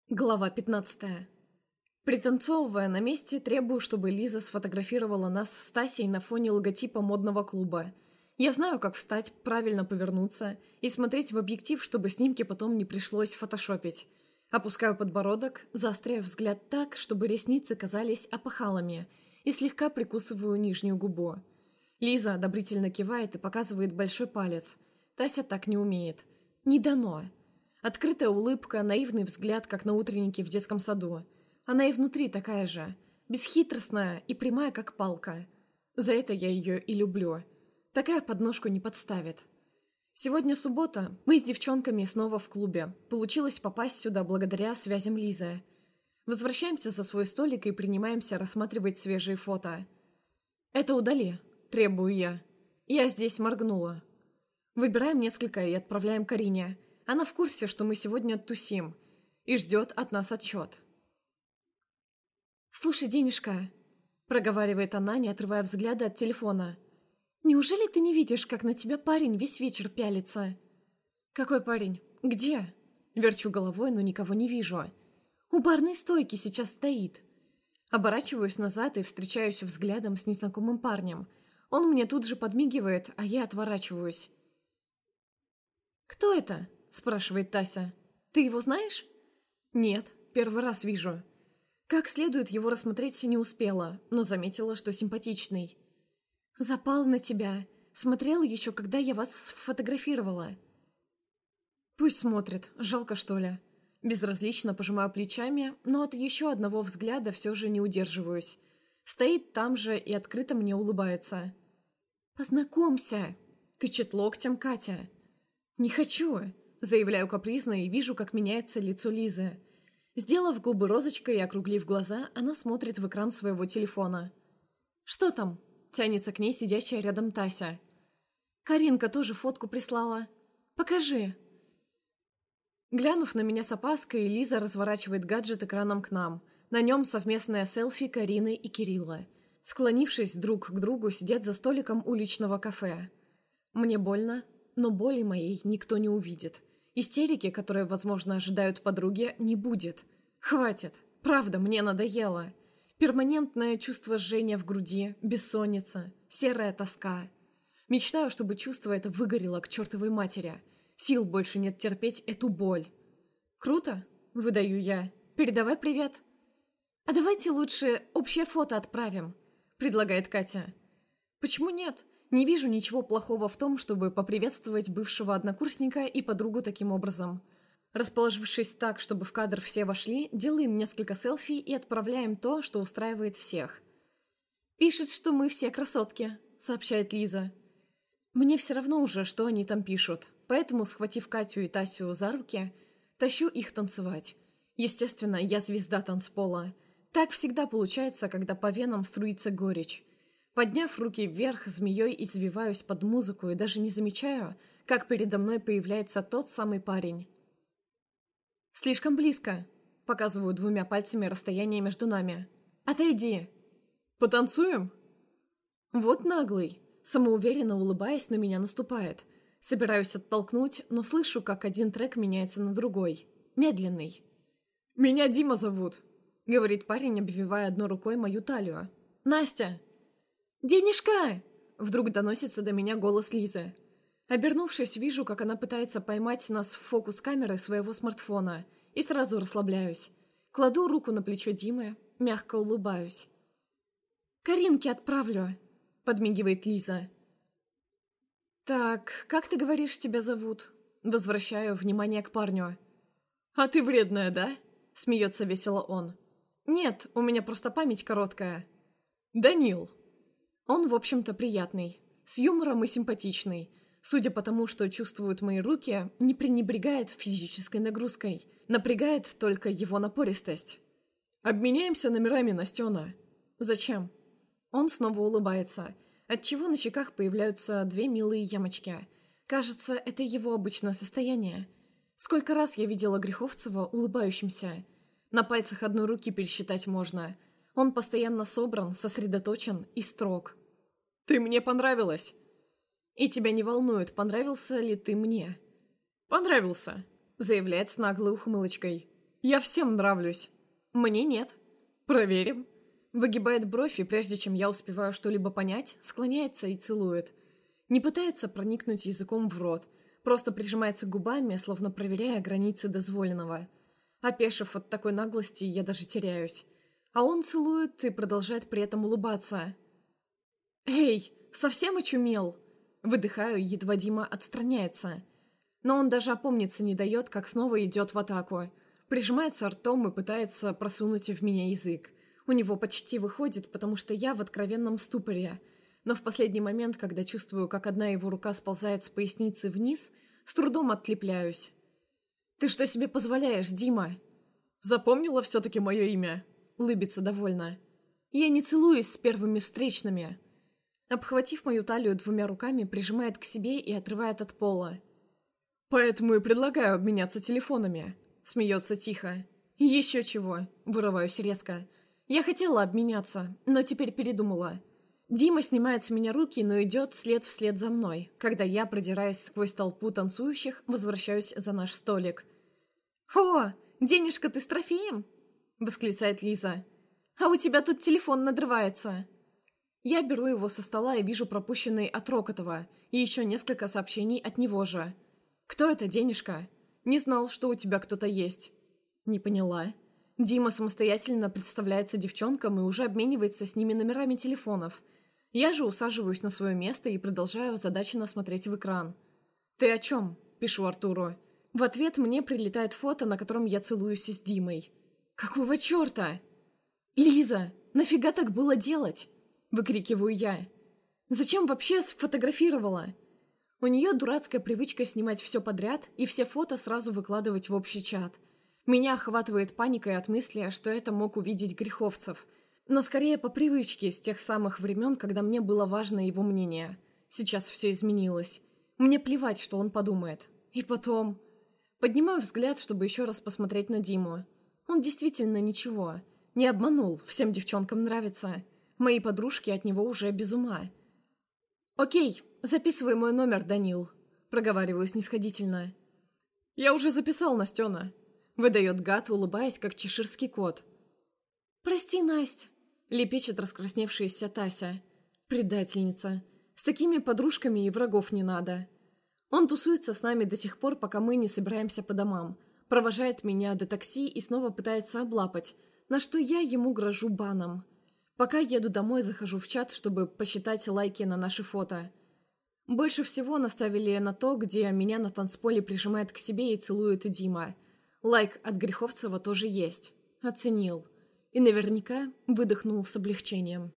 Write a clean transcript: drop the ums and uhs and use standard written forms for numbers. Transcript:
Глава 15. Пританцовывая на месте, требую, чтобы Лиза сфотографировала нас с Тасей на фоне логотипа модного клуба. Я знаю, как встать, правильно повернуться и смотреть в объектив, чтобы снимки потом не пришлось фотошопить. Опускаю подбородок, заостряю взгляд так, чтобы ресницы казались опахалами, и слегка прикусываю нижнюю губу. Лиза одобрительно кивает и показывает большой палец. Тася так не умеет. Не дано. Открытая улыбка, наивный взгляд, как на утреннике в детском саду. Она и внутри такая же, бесхитростная и прямая, как палка. За это я ее и люблю. Такая подножку не подставит. Сегодня суббота, мы с девчонками снова в клубе. Получилось попасть сюда благодаря связям Лизы. Возвращаемся за свой столик и принимаемся рассматривать свежие фото. «Это удали», — требую я. Я здесь моргнула. Выбираем несколько и отправляем Карине. Она в курсе, что мы сегодня тусим, и ждет от нас отчет. «Слушай, Денежка», — проговаривает она, не отрывая взгляда от телефона, «неужели ты не видишь, как на тебя парень весь вечер пялится?» «Какой парень? Где?» Верчу головой, но никого не вижу. «У барной стойки сейчас стоит». Оборачиваюсь назад и встречаюсь взглядом с незнакомым парнем. Он мне тут же подмигивает, а я отворачиваюсь. «Кто это?» — спрашивает Тася. «Ты его знаешь?» «Нет, первый раз вижу». Как следует его рассмотреть не успела, но заметила, что симпатичный. «Запал на тебя. Смотрел еще, когда я вас сфотографировала». «Пусть смотрит. Жалко, что ли?» Безразлично пожимаю плечами, но от еще одного взгляда все же не удерживаюсь. Стоит там же и открыто мне улыбается. «Познакомься!» — тычет локтем Катя. «Не хочу!» — заявляю капризно и вижу, как меняется лицо Лизы. Сделав губы розочкой и округлив глаза, она смотрит в экран своего телефона. «Что там?» — тянется к ней сидящая рядом Тася. «Каринка тоже фотку прислала. Покажи!» Глянув на меня с опаской, Лиза разворачивает гаджет экраном к нам. На нем совместное селфи Карины и Кирилла. Склонившись друг к другу, сидят за столиком уличного кафе. Мне больно, но боли моей никто не увидит. Истерики, которые, возможно, ожидают подруги, не будет. Хватит. Правда, мне надоело. Перманентное чувство жжения в груди, бессонница, серая тоска. Мечтаю, чтобы чувство это выгорело к чертовой матери. Сил больше нет терпеть эту боль. «Круто», — выдаю я. «Передавай привет». «А давайте лучше общее фото отправим», — предлагает Катя. «Почему нет? Не вижу ничего плохого в том, чтобы поприветствовать бывшего однокурсника и подругу таким образом». Расположившись так, чтобы в кадр все вошли, делаем несколько селфи и отправляем то, что устраивает всех. «Пишет, что мы все красотки», — сообщает Лиза. Мне все равно уже, что они там пишут, поэтому, схватив Катю и Тасю за руки, тащу их танцевать. Естественно, я звезда танцпола. Так всегда получается, когда по венам струится горечь. Подняв руки вверх, змеей извиваюсь под музыку и даже не замечаю, как передо мной появляется тот самый парень. «Слишком близко», — показываю двумя пальцами расстояние между нами. «Отойди». «Потанцуем?» Вот наглый. Самоуверенно улыбаясь, на меня наступает. Собираюсь оттолкнуть, но слышу, как один трек меняется на другой. Медленный. «Меня Дима зовут», — говорит парень, обвивая одной рукой мою талию. «Настя!» «Денежка!» — вдруг доносится до меня голос Лизы. Обернувшись, вижу, как она пытается поймать нас в фокус камеры своего смартфона, и сразу расслабляюсь. Кладу руку на плечо Димы, мягко улыбаюсь. «Каринке отправлю», — подмигивает Лиза. «Так, как ты говоришь, тебя зовут?» Возвращаю внимание к парню. «А ты вредная, да?» — смеется весело он. «Нет, у меня просто память короткая». «Данил». Он, в общем-то, приятный, с юмором и симпатичный. Судя по тому, что чувствуют мои руки, не пренебрегает физической нагрузкой. Напрягает только его напористость. «Обменяемся номерами, Настена». «Зачем?» Он снова улыбается, отчего на щеках появляются две милые ямочки. Кажется, это его обычное состояние. Сколько раз я видела Греховцева улыбающимся. На пальцах одной руки пересчитать можно. Он постоянно собран, сосредоточен и строг. «Ты мне понравилась!» «И тебя не волнует, понравился ли ты мне?» «Понравился», — заявляет с наглой ухмылочкой. Я всем нравлюсь. Мне нет. Проверим. Выгибает бровь, и прежде чем я успеваю что-либо понять, склоняется и целует. Не пытается проникнуть языком в рот, просто прижимается губами, словно проверяя границы дозволенного. Опешив от такой наглости, я даже теряюсь. А он целует и продолжает при этом улыбаться. «Эй, совсем очумел?» Выдыхаю, едва Дима отстраняется. Но он даже опомниться не дает, как снова идет в атаку. Прижимается ртом и пытается просунуть в меня язык. У него почти выходит, потому что я в откровенном ступоре. Но в последний момент, когда чувствую, как одна его рука сползает с поясницы вниз, с трудом отлепляюсь. «Ты что себе позволяешь, Дима?» «Запомнила все-таки мое имя?» Улыбится довольно. «Я не целуюсь с первыми встречными». Обхватив мою талию двумя руками, прижимает к себе и отрывает от пола. «Поэтому и предлагаю обменяться телефонами», — смеется тихо. «Еще чего», — вырываюсь резко. «Я хотела обменяться, но теперь передумала». Дима снимает с меня руки, но идет след вслед за мной, когда я, продираясь сквозь толпу танцующих, возвращаюсь за наш столик. «О, денежка ты с трофеем?» — восклицает Лиза. «А у тебя тут телефон надрывается». Я беру его со стола и вижу пропущенный от Рокотова и еще несколько сообщений от него же. «Кто это, денежка? Не знал, что у тебя кто-то есть». «Не поняла». Дима самостоятельно представляется девчонкам и уже обменивается с ними номерами телефонов. Я же усаживаюсь на свое место и продолжаю озадаченно смотреть в экран. «Ты о чем?» – пишу Артуру. В ответ мне прилетает фото, на котором я целуюсь с Димой. «Какого черта?» «Лиза, нафига так было делать?» – выкрикиваю я. «Зачем вообще сфотографировала?» У нее дурацкая привычка снимать все подряд и все фото сразу выкладывать в общий чат. Меня охватывает паникой от мысли, что это мог увидеть Греховцев. Но скорее по привычке с тех самых времен, когда мне было важно его мнение. Сейчас все изменилось. Мне плевать, что он подумает. И потом... Поднимаю взгляд, чтобы еще раз посмотреть на Диму. Он действительно ничего. Не обманул, всем девчонкам нравится. Мои подружки от него уже без ума. «Окей, записывай мой номер, Данил», — проговариваю снисходительно. «Я уже записал, Настена», — выдает гад, улыбаясь, как чеширский кот. «Прости, Насть», — лепечет раскрасневшаяся Тася. «Предательница. С такими подружками и врагов не надо». Он тусуется с нами до тех пор, пока мы не собираемся по домам, провожает меня до такси и снова пытается облапать, на что я ему грожу баном. Пока еду домой, захожу в чат, чтобы посчитать лайки на наши фото. Больше всего наставили на то, где меня на танцполе прижимает к себе и целует Дима. Лайк от Греховцева тоже есть. Оценил. И наверняка выдохнул с облегчением.